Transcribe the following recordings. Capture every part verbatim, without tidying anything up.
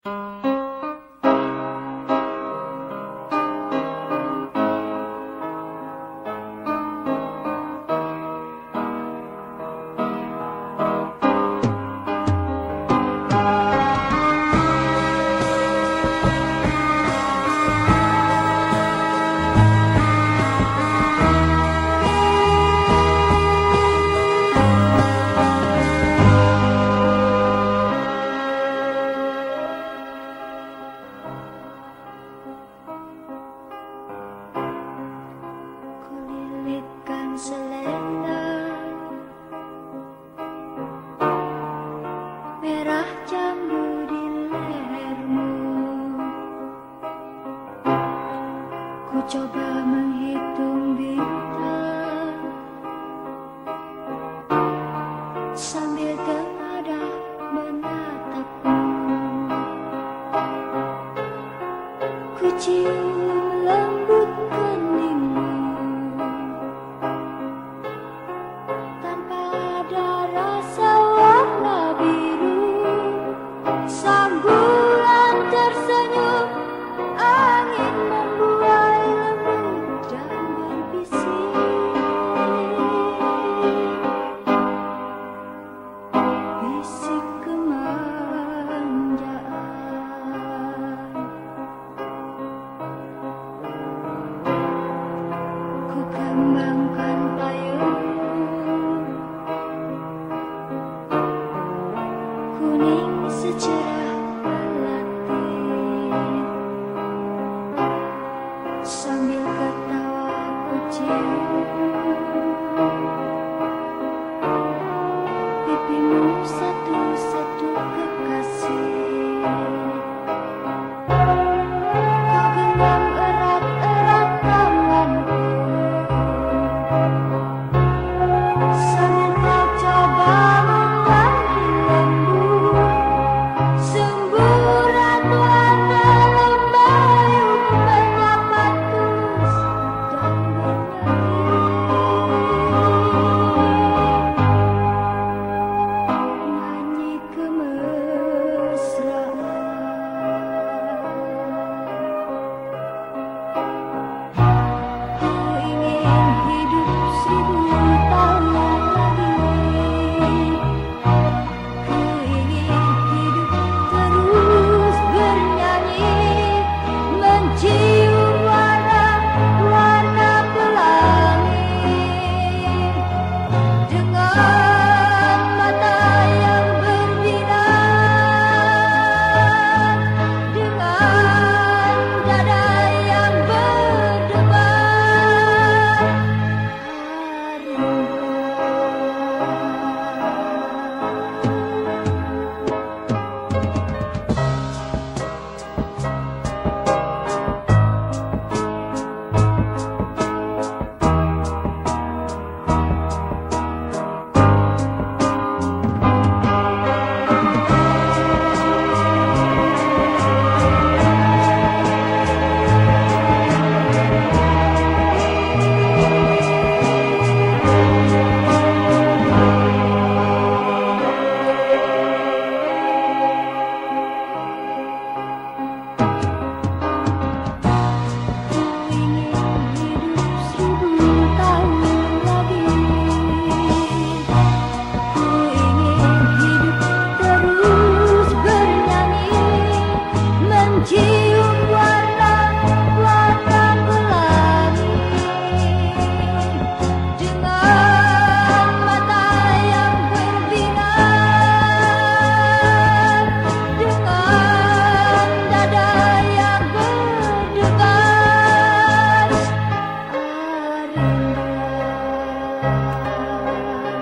Kulilitkan selendang merah jambu di lehermu. Ku coba menghitung bintang sambil tengadah menatapmu. Ku cium lembut keningmu tanpa ada rasa warna biru. Sang bulan tersenyum, angin membuai lembut dan berbisik. Bisik kemanjaan. Ku kembangkan payung kuning secerah melati sambil ketawa ku cium pipimu satu-satu kekasih. Kau genggam erat-erat tanganku sambil kau coba memanggil lembut. Semburat warna lembayung menyapa tulus dan bernyanyi, nyanyi kemesraan. Ku ingin hidup seribu tahun lagi. Ku ingin hidup terus bernyanyi, mencium warna-warna pelangi dengan mata yang berbinar, dengan dada yang berdebar.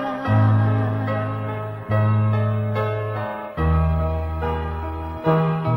Thank you.